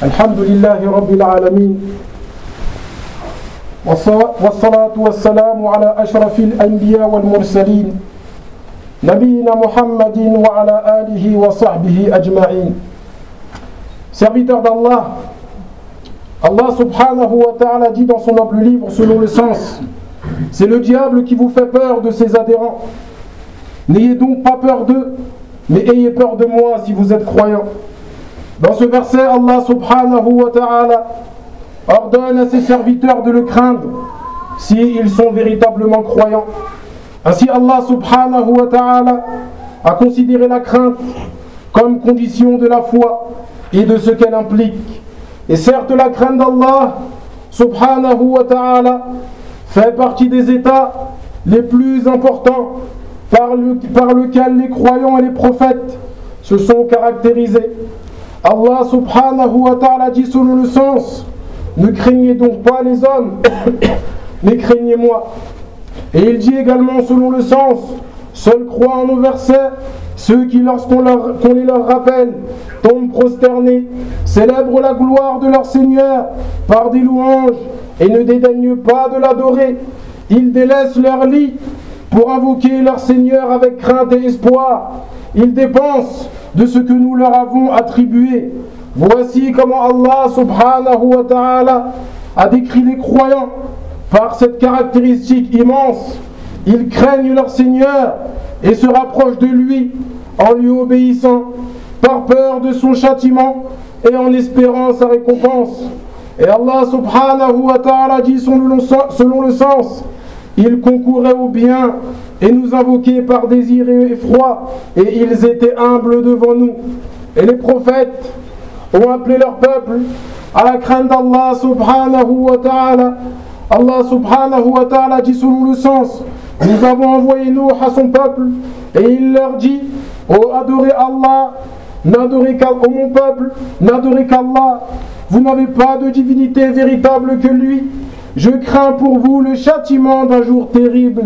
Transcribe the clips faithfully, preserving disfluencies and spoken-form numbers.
الحمد لله رب العالمين والصلاة والسلام على أشرف الأنبياء والمرسلين نبينا محمد وعلى آله وصحبه أجمعين. Serviteur d'Allah, Allah subhanahu wa ta'ala dit dans son noble livre selon le sens: c'est le diable qui vous fait peur de ses adhérents. N'ayez donc pas peur d'eux, mais ayez peur de moi si vous êtes croyants. Dans ce verset, Allah subhanahu wa ta'ala ordonne à ses serviteurs de le craindre s'ils sont véritablement croyants. Ainsi, Allah subhanahu wa ta'ala a considéré la crainte comme condition de la foi et de ce qu'elle implique. Et certes, la crainte d'Allah subhanahu wa ta'ala fait partie des états les plus importants par, le, par lesquels les croyants et les prophètes se sont caractérisés. Allah subhanahu wa ta'ala dit selon le sens: ne craignez donc pas les hommes, mais craignez-moi. Et il dit également selon le sens: seuls croient en nos versets ceux qui, lorsqu'on leur, qu'on les leur rappelle, tombent prosternés, célèbrent la gloire de leur Seigneur par des louanges et ne dédaignent pas de l'adorer. Ils délaissent leur lit pour invoquer leur Seigneur avec crainte et espoir. Ils dépensent de ce que nous leur avons attribué. Voici comment Allah subhanahu wa ta'ala a décrit les croyants par cette caractéristique immense: ils craignent leur Seigneur et se rapprochent de lui en lui obéissant, par peur de son châtiment et en espérant sa récompense. Et Allah subhanahu wa ta'ala dit selon le sens: ils concouraient au bien et nous invoquaient par désir et effroi, et ils étaient humbles devant nous. Et les prophètes ont appelé leur peuple à la crainte d'Allah subhanahu wa ta'ala. Allah subhanahu wa ta'ala dit selon le sens: nous avons envoyé Nuh à son peuple et il leur dit: ô adorez Allah, n'adorez qu'Allah, ô mon peuple, n'adorez qu'Allah, vous n'avez pas de divinité véritable que lui, je crains pour vous le châtiment d'un jour terrible.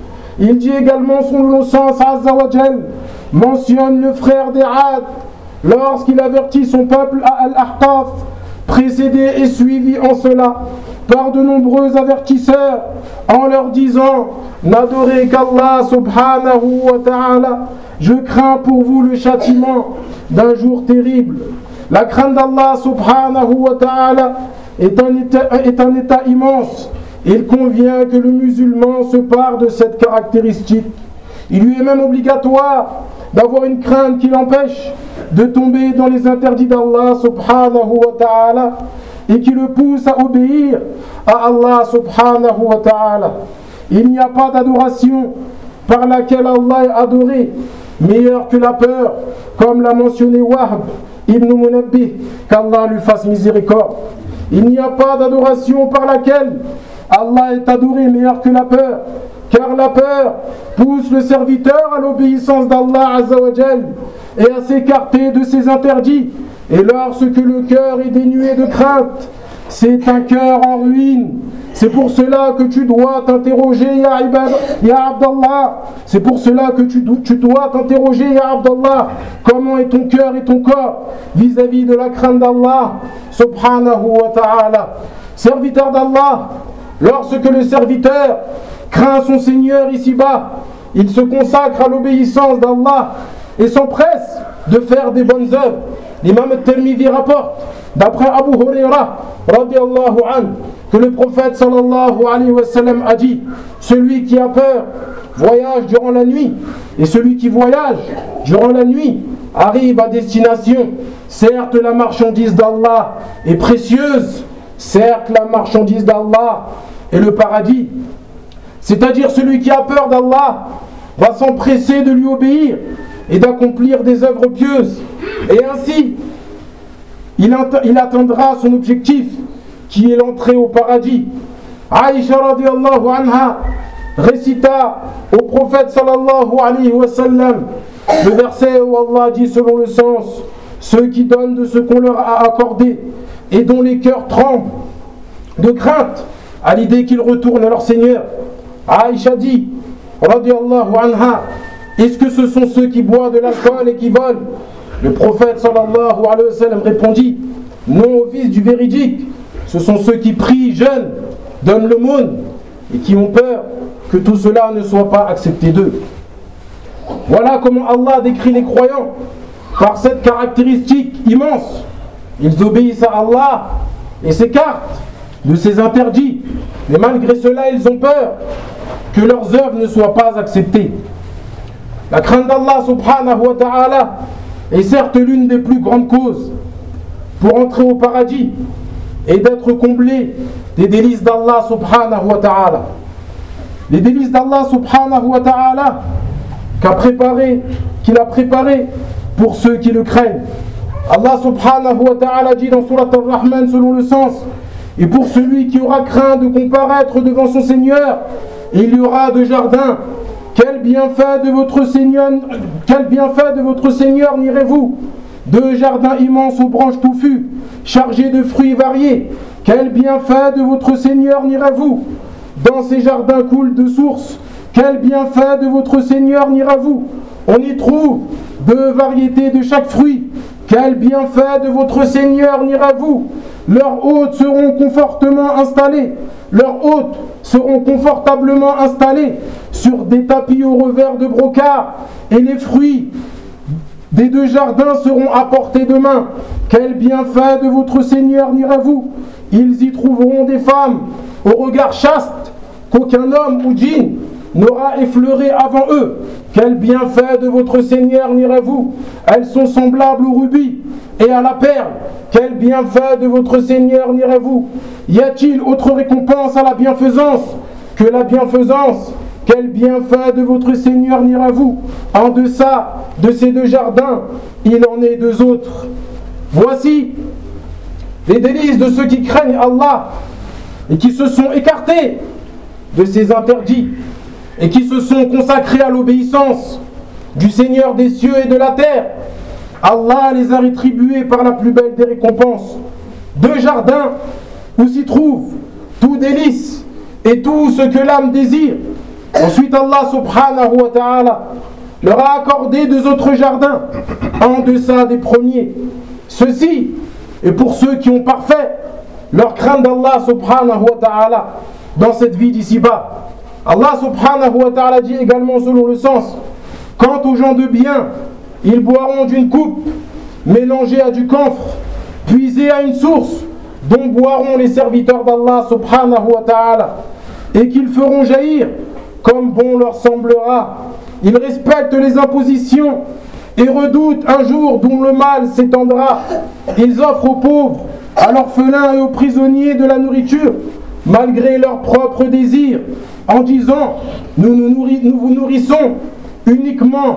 Il dit également selon le sens: Azza wa Jal mentionne le frère des Ad lorsqu'il avertit son peuple à Al-Ahqaf, précédé et suivi en cela par de nombreux avertisseurs, en leur disant: n'adorez qu'Allah subhanahu wa ta'ala, je crains pour vous le châtiment d'un jour terrible. La crainte d'Allah subhanahu wa ta'ala est un état, est un état immense. Il convient que le musulman se pare de cette caractéristique. Il lui est même obligatoire d'avoir une crainte qui l'empêche de tomber dans les interdits d'Allah subhanahu wa ta'ala et qui le pousse à obéir à Allah subhanahu wa ta'ala. Il n'y a pas d'adoration par laquelle Allah est adoré meilleure que la peur, comme l'a mentionné Wahb ibn Munabbih, qu'Allah lui fasse miséricorde. Il n'y a pas d'adoration par laquelle Allah est adoré meilleur que la peur, car la peur pousse le serviteur à l'obéissance d'Allah Azza wa Jal et à s'écarter de ses interdits. Et lorsque le cœur est dénué de crainte, c'est un cœur en ruine. C'est pour cela que tu dois t'interroger, ya, ibad, ya Abdallah. C'est pour cela que tu, tu dois t'interroger, ya Abdallah, comment est ton cœur et ton corps vis-à-vis de la crainte d'Allah subhanahu wa ta'ala. Serviteur d'Allah, lorsque le serviteur craint son Seigneur ici-bas, il se consacre à l'obéissance d'Allah et s'empresse de faire des bonnes œuvres. L'imam al-Tirmidhi rapporte, d'après Abu Huraira radiyallahu anhu, que le prophète sallallahu alayhi wa sallam a dit: celui qui a peur voyage durant la nuit, et celui qui voyage durant la nuit arrive à destination. Certes, la marchandise d'Allah est précieuse, certes, la marchandise d'Allah est le paradis. C'est-à-dire, celui qui a peur d'Allah va s'empresser de lui obéir et d'accomplir des œuvres pieuses, et ainsi il, il atteindra son objectif qui est l'entrée au paradis. Aïcha radiallahu anha récita au prophète sallallahu alayhi wa sallam le verset où Allah dit selon le sens: ceux qui donnent de ce qu'on leur a accordé et dont les cœurs tremblent de crainte à l'idée qu'ils retournent à leur Seigneur. Aïcha dit radiallahu anha: est-ce que ce sont ceux qui boivent de l'alcool et qui volent? Le prophète sallallahu alayhi wa sallam répondit: Non au fils du véridique, ce sont ceux qui prient, jeûnent, donnent l'aumône et qui ont peur que tout cela ne soit pas accepté d'eux. Voilà comment Allah décrit les croyants par cette caractéristique immense. Ils obéissent à Allah et s'écartent de ses interdits, mais malgré cela ils ont peur que leurs œuvres ne soient pas acceptées. La crainte d'Allah subhanahu wa ta'ala est certes l'une des plus grandes causes pour entrer au paradis et d'être comblé des délices d'Allah subhanahu wa ta'ala. Les délices d'Allah subhanahu wa ta'ala qu'a préparé, qu'il a préparé pour ceux qui le craignent. Allah subhanahu wa ta'ala dit dans Surat Ar-Rahman selon le sens: et pour celui qui aura craint de comparaître devant son Seigneur, il y aura de jardins. Quel bienfait de votre Seigneur, quel bienfait de votre Seigneur n'irez-vous? Deux jardins immenses aux branches touffues, chargés de fruits variés. Quel bienfait de votre Seigneur n'irez-vous? Dans ces jardins coulent de sources. Quel bienfait de votre Seigneur n'irez-vous? On y trouve deux variétés de chaque fruit. Quel bienfait de votre Seigneur n'irez-vous? Leurs hôtes seront confortablement installés. Leurs hôtes seront confortablement installés sur des tapis au revers de brocart, et les fruits des deux jardins seront à portée de main. Quel bienfait de votre Seigneur n'irez-vous? Ils y trouveront des femmes au regard chaste qu'aucun homme ou djinn n'aura effleuré avant eux. Quel bienfait de votre Seigneur n'irez-vous? Elles sont semblables au rubis et à la perle. Quel bienfait de votre Seigneur n'irez-vous? Y a-t-il autre récompense à la bienfaisance que la bienfaisance? Quel bienfait de votre Seigneur n'irez-vous? En deçà de ces deux jardins, il en est deux autres. Voici les délices de ceux qui craignent Allah et qui se sont écartés de ses interdits et qui se sont consacrés à l'obéissance du Seigneur des cieux et de la terre. Allah les a rétribués par la plus belle des récompenses. Deux jardins où s'y trouve tout délice et tout ce que l'âme désire. Ensuite Allah subhanahu wa ta'ala leur a accordé deux autres jardins en deçà des premiers. Ceci est pour ceux qui ont parfait leur crainte d'Allah subhanahu wa ta'ala dans cette vie d'ici-bas. Allah subhanahu wa ta'ala dit également selon le sens: quant aux gens de bien, ils boiront d'une coupe mélangée à du camphre, puisée à une source dont boiront les serviteurs d'Allah subhanahu wa ta'ala, et qu'ils feront jaillir comme bon leur semblera. Ils respectent les impositions et redoutent un jour dont le mal s'étendra. Ils offrent aux pauvres, à l'orphelin et aux prisonniers de la nourriture, malgré leurs propres désirs, en disant: nous nous, nourri- nous vous nourrissons uniquement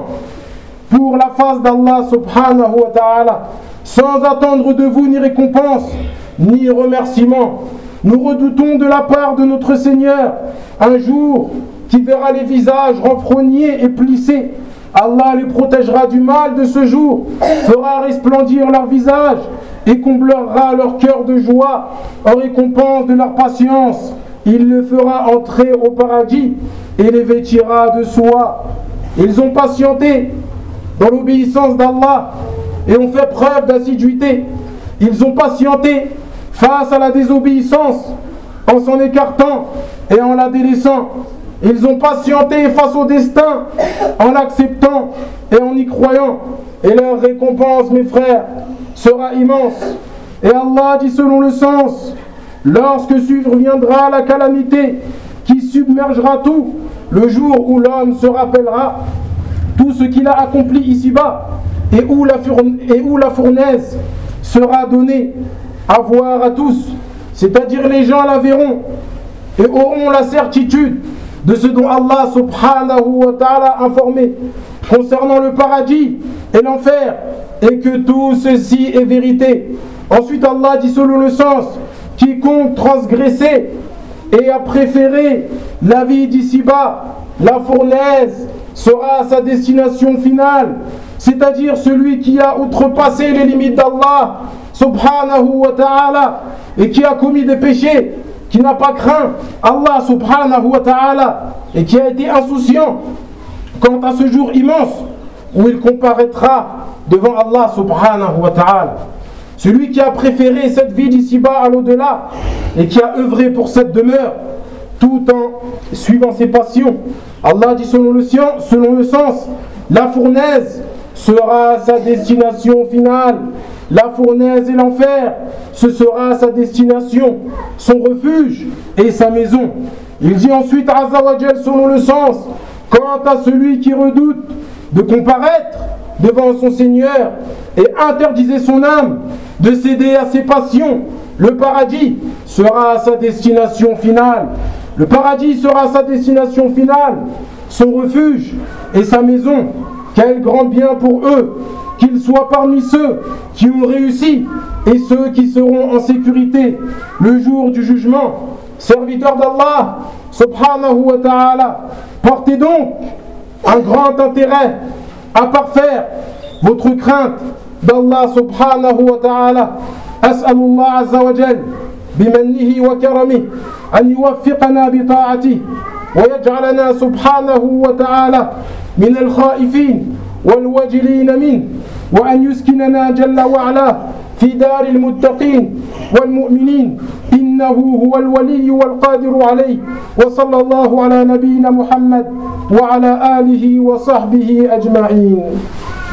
pour la face d'Allah subhanahu wa ta'ala, sans attendre de vous ni récompense, ni remerciement. Nous redoutons de la part de notre Seigneur un jour qui verra les visages renfrognés et plissés. Allah les protégera du mal de ce jour, fera resplendir leur visage et comblera leur cœur de joie en récompense de leur patience. Il les fera entrer au paradis et les vêtira de soie. Ils ont patienté dans l'obéissance d'Allah et ont fait preuve d'assiduité. Ils ont patienté face à la désobéissance en s'en écartant et en la délaissant. Ils ont patienté face au destin en l'acceptant et en y croyant. Et leur récompense, mes frères, sera immense. Et Allah dit selon le sens: lorsque surviendra la calamité qui submergera tout, le jour où l'homme se rappellera tout ce qu'il a accompli ici-bas, et où la, fourn- et où la fournaise sera donnée à voir à tous, c'est-à-dire les gens la verront et auront la certitude de ce dont Allah subhanahu wa ta'ala a informé concernant le paradis et l'enfer, et que tout ceci est vérité. Ensuite Allah dit selon le sens: quiconque transgressé et a préféré la vie d'ici-bas, la fournaise sera sa destination finale, c'est-à-dire celui qui a outrepassé les limites d'Allah subhanahu wa ta'ala et qui a commis des péchés, qui n'a pas craint Allah subhanahu wa ta'ala et qui a été insouciant quant à ce jour immense où il comparaîtra devant Allah subhanahu wa ta'ala. celui qui a préféré cette vie d'ici-bas à l'au-delà et qui a œuvré pour cette demeure tout en suivant ses passions. Allah dit selon le, selon le sens, la fournaise sera sa destination finale. La fournaise et l'enfer, ce sera sa destination, son refuge et sa maison. Il dit ensuite, Azza wa Jal, selon le sens, quant à celui qui redoute de comparaître devant son Seigneur et interdisait son âme de céder à ses passions, le paradis sera sa destination finale. Le paradis sera sa destination finale, son refuge et sa maison. Quel grand bien pour eux, qu'ils soient parmi ceux qui ont réussi et ceux qui seront en sécurité le jour du jugement. Serviteurs d'Allah, subhanahu wa ta'ala, portez donc un grand intérêt à parfaire votre crainte d'Allah subhanahu wa ta'ala. As'alullah azza wa jal bimannihi wa karamihi an yuwaffiqana bi ta'atihi wa yaj'alana subhanahu wa ta'ala min al-khaifin wal wajilin min wa an yuskinana jalla wa ala في دار المتقين والمؤمنين إنه هو الولي والقادر عليه وصلى الله على نبينا محمد وعلى آله وصحبه أجمعين.